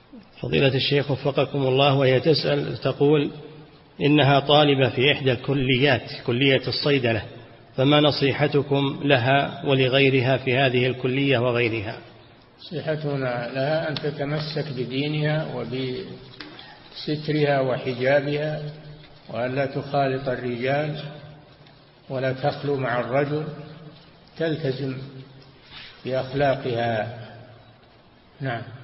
فضيلة الشيخ وفقكم الله، وهي تسأل تقول إنها طالبة في إحدى الكليات، كلية الصيدلة، فما نصيحتكم لها ولغيرها في هذه الكلية وغيرها؟ نصيحتنا لها أن تتمسك بدينها وبسترها وحجابها، وأن لا تخالط الرجال ولا تخلو مع الرجل، تلتزم بأخلاقها. نعم.